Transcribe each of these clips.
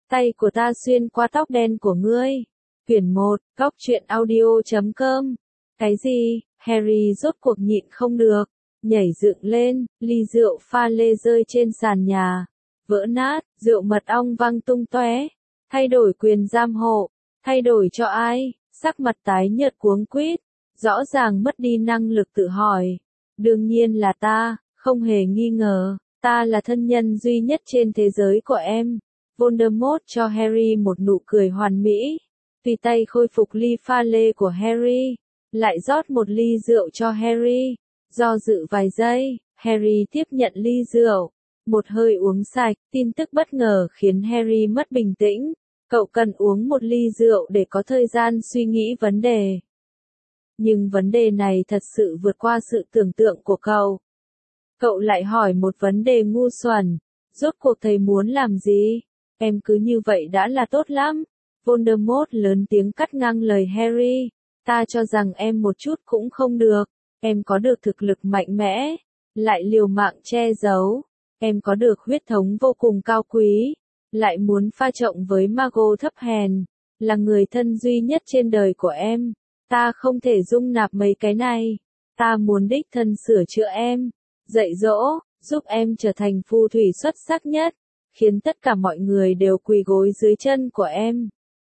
tay của ta xuyên qua tóc đen của ngươi. Quyển 1, Góc truyện audio.com. Cái gì? Harry rốt cuộc nhịn không được, nhảy dựng lên, ly rượu pha lê rơi trên sàn nhà, vỡ nát, rượu mật ong văng tung tóe. Thay đổi quyền giám hộ, thay đổi cho ai? Sắc mặt tái nhợt cuống quýt, rõ ràng mất đi năng lực tự hỏi. Đương nhiên là ta, không hề nghi ngờ, ta là thân nhân duy nhất trên thế giới của em. Voldemort cho Harry một nụ cười hoàn mỹ. Tùy tay khôi phục ly pha lê của Harry, lại rót một ly rượu cho Harry. Do dự vài giây, Harry tiếp nhận ly rượu, một hơi uống sạch. Tin tức bất ngờ khiến Harry mất bình tĩnh. Cậu cần uống một ly rượu để có thời gian suy nghĩ vấn đề. Nhưng vấn đề này thật sự vượt qua sự tưởng tượng của cậu. Cậu lại hỏi một vấn đề ngu xuẩn. Rốt cuộc thầy muốn làm gì? Em cứ như vậy đã là tốt lắm. Voldemort lớn tiếng cắt ngang lời Harry. Ta cho rằng em một chút cũng không được. Em có được thực lực mạnh mẽ, lại liều mạng che giấu. Em có được huyết thống vô cùng cao quý, lại muốn pha trộn với Mago thấp hèn, là người thân duy nhất trên đời của em. Ta không thể dung nạp mấy cái này. Ta muốn đích thân sửa chữa em, dạy dỗ, giúp em trở thành phù thủy xuất sắc nhất, khiến tất cả mọi người đều quỳ gối dưới chân của em.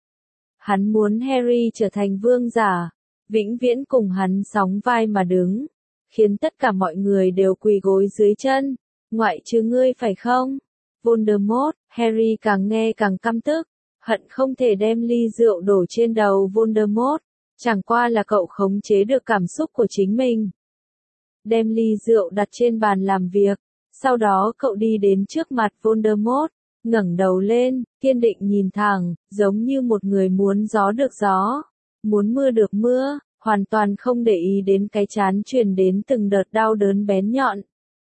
Hắn muốn Harry trở thành vương giả, vĩnh viễn cùng hắn sóng vai mà đứng, khiến tất cả mọi người đều quỳ gối dưới chân, ngoại trừ ngươi phải không? Voldemort. Harry càng nghe càng căm tức, hận không thể đem ly rượu đổ trên đầu Voldemort. Chẳng qua là cậu khống chế được cảm xúc của chính mình. Đem ly rượu đặt trên bàn làm việc, sau đó cậu đi đến trước mặt Voldemort, ngẩng đầu lên, kiên định nhìn thẳng, giống như một người muốn gió được gió, muốn mưa được mưa, hoàn toàn không để ý đến cái chán truyền đến từng đợt đau đớn bén nhọn.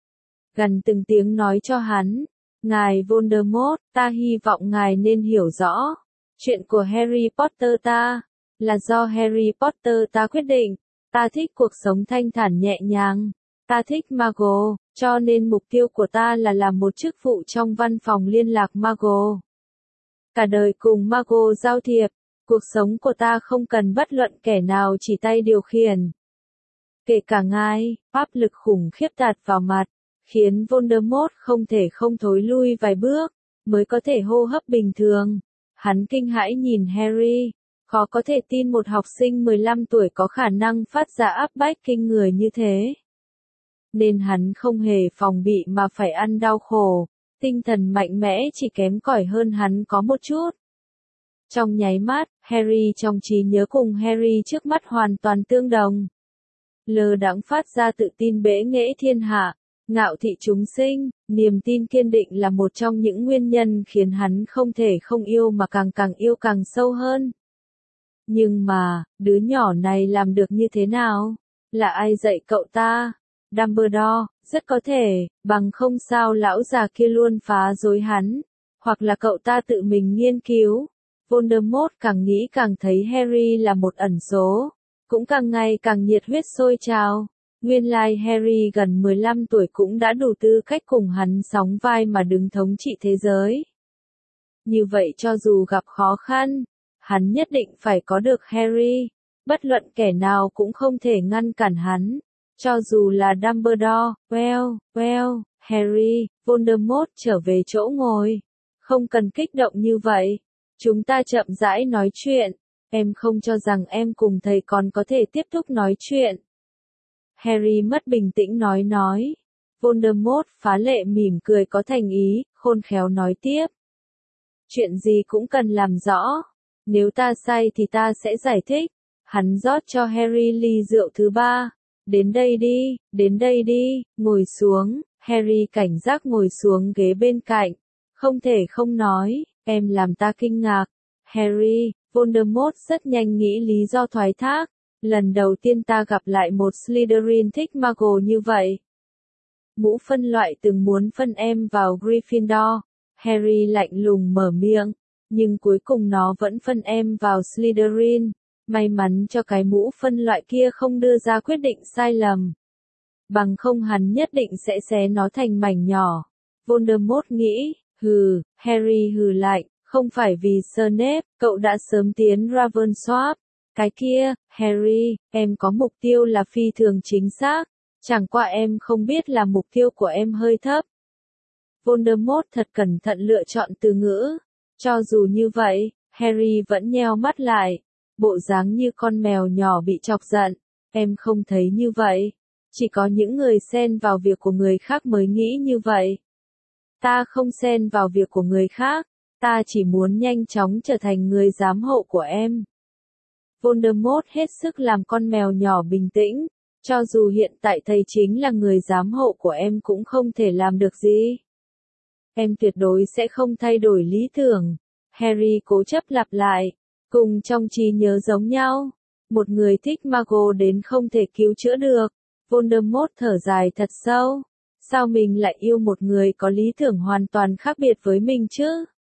Gần từng tiếng nói cho hắn, ngài Voldemort, ta hy vọng ngài nên hiểu rõ, chuyện của Harry Potter ta, là do Harry Potter ta quyết định. Ta thích cuộc sống thanh thản nhẹ nhàng, ta thích Mago, cho nên mục tiêu của ta là làm một chức vụ trong văn phòng liên lạc Mago. Cả đời cùng Mago giao thiệp, cuộc sống của ta không cần bất luận kẻ nào chỉ tay điều khiển. Kể cả ngài. Áp lực khủng khiếp tạt vào mặt, khiến Voldemort không thể không thối lui vài bước, mới có thể hô hấp bình thường. Hắn kinh hãi nhìn Harry, khó có thể tin một học sinh 15 tuổi có khả năng phát ra áp bách kinh người như thế. Nên hắn không hề phòng bị mà phải ăn đau khổ, tinh thần mạnh mẽ chỉ kém cỏi hơn hắn có một chút. Trong nháy mắt, Harry trong trí nhớ cùng Harry trước mắt hoàn toàn tương đồng. Lơ đãng phát ra tự tin bẽ nghễ thiên hạ, ngạo thị chúng sinh, niềm tin kiên định là một trong những nguyên nhân khiến hắn không thể không yêu mà càng yêu càng sâu hơn. Nhưng mà, đứa nhỏ này làm được như thế nào? Là ai dạy cậu ta? Dumbledore. Rất có thể, bằng không sao lão già kia luôn phá rối hắn. Hoặc là cậu ta tự mình nghiên cứu. Voldemort càng nghĩ càng thấy Harry là một ẩn số, cũng càng ngày càng nhiệt huyết sôi trào. Nguyên lai Harry gần 15 tuổi cũng đã đủ tư cách cùng hắn sóng vai mà đứng thống trị thế giới. Như vậy cho dù gặp khó khăn, hắn nhất định phải có được Harry. Bất luận kẻ nào cũng không thể ngăn cản hắn. Cho dù là Dumbledore. Well, Harry. Voldemort trở về chỗ ngồi. Không cần kích động như vậy. Chúng ta chậm rãi nói chuyện. Em không cho rằng em cùng thầy còn có thể tiếp tục nói chuyện. Harry mất bình tĩnh nói. Voldemort phá lệ mỉm cười có thành ý, khôn khéo nói tiếp. Chuyện gì cũng cần làm rõ. Nếu ta sai thì ta sẽ giải thích. Hắn rót cho Harry ly rượu thứ 3. Đến đây đi, ngồi xuống. Harry cảnh giác ngồi xuống ghế bên cạnh. Không thể không nói, em làm ta kinh ngạc. Harry. Voldemort rất nhanh nghĩ lý do thoái thác. Lần đầu tiên ta gặp lại một Slytherin thích Mago như vậy. Mũ phân loại từng muốn phân em vào Gryffindor. Harry lạnh lùng mở miệng, nhưng cuối cùng nó vẫn phân em vào Slytherin. May mắn cho cái mũ phân loại kia không đưa ra quyết định sai lầm. Bằng không hắn nhất định sẽ xé nó thành mảnh nhỏ. Voldemort nghĩ, Harry hừ lạnh, Không phải vì Snape, cậu đã sớm tiến Ravensworth. Cái kia, Harry, em có mục tiêu là phi thường chính xác. Chẳng qua em không biết là mục tiêu của em hơi thấp. Voldemort thật cẩn thận lựa chọn từ ngữ. Cho dù như vậy, Harry vẫn nheo mắt lại. Bộ dáng như con mèo nhỏ bị chọc giận. Em không thấy như vậy. Chỉ có những người xen vào việc của người khác mới nghĩ như vậy. Ta không xen vào việc của người khác. Ta chỉ muốn nhanh chóng trở thành người giám hộ của em. Voldemort hết sức làm con mèo nhỏ bình tĩnh. Cho dù hiện tại thầy chính là người giám hộ của em cũng không thể làm được gì. Em tuyệt đối sẽ không thay đổi lý tưởng. Harry cố chấp lặp lại. Cùng trong trí nhớ giống nhau. Một người thích Mago đến không thể cứu chữa được. Voldemort thở dài thật sâu. Sao mình lại yêu một người có lý tưởng hoàn toàn khác biệt với mình chứ?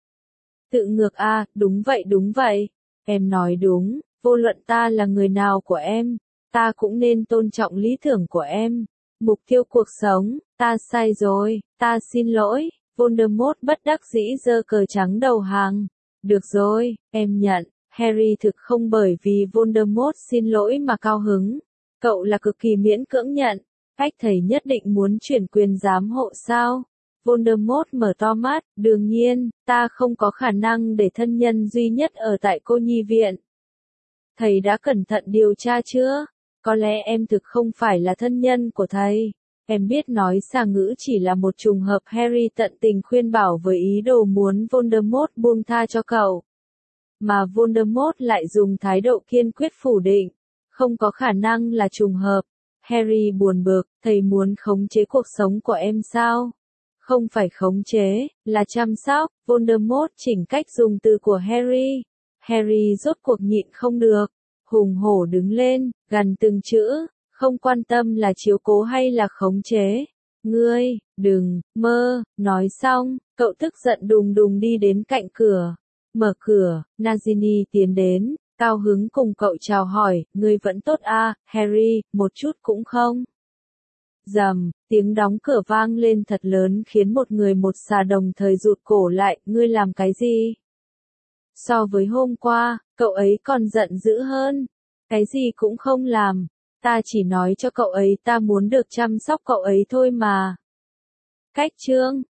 Tự ngược à, đúng vậy. Em nói đúng, vô luận ta là người nào của em, ta cũng nên tôn trọng lý tưởng của em. Mục tiêu cuộc sống, ta sai rồi, ta xin lỗi. Voldemort bất đắc dĩ giơ cờ trắng đầu hàng. Được rồi, em nhận. Harry thực không bởi vì Voldemort xin lỗi mà cao hứng. Cậu là cực kỳ miễn cưỡng nhận. Cách thầy nhất định muốn chuyển quyền giám hộ sao? Voldemort mở to mắt, đương nhiên, ta không có khả năng để thân nhân duy nhất ở tại cô nhi viện. Thầy đã cẩn thận điều tra chưa? Có lẽ em thực không phải là thân nhân của thầy. Em biết nói xà ngữ chỉ là một trùng hợp. Harry tận tình khuyên bảo với ý đồ muốn Voldemort buông tha cho cậu. Mà Voldemort lại dùng thái độ kiên quyết phủ định. Không có khả năng là trùng hợp. Harry buồn bực, thầy muốn khống chế cuộc sống của em sao? Không phải khống chế, là chăm sóc. Voldemort chỉnh cách dùng từ của Harry. Harry rốt cuộc nhịn không được. Hùng hổ đứng lên, gằn từng chữ. Không quan tâm là chiếu cố hay là khống chế. Ngươi, đừng, mơ. Nói xong, cậu tức giận đùng đùng đi đến cạnh cửa. Mở cửa, Nagini tiến đến. Cao hứng cùng cậu chào hỏi, ngươi vẫn tốt à, Harry, một chút cũng không. Rầm, tiếng đóng cửa vang lên thật lớn khiến một người một xà đồng thời rụt cổ lại, ngươi làm cái gì? So với hôm qua, cậu ấy còn giận dữ hơn. Cái gì cũng không làm, ta chỉ nói cho cậu ấy ta muốn được chăm sóc cậu ấy thôi mà. Cách chương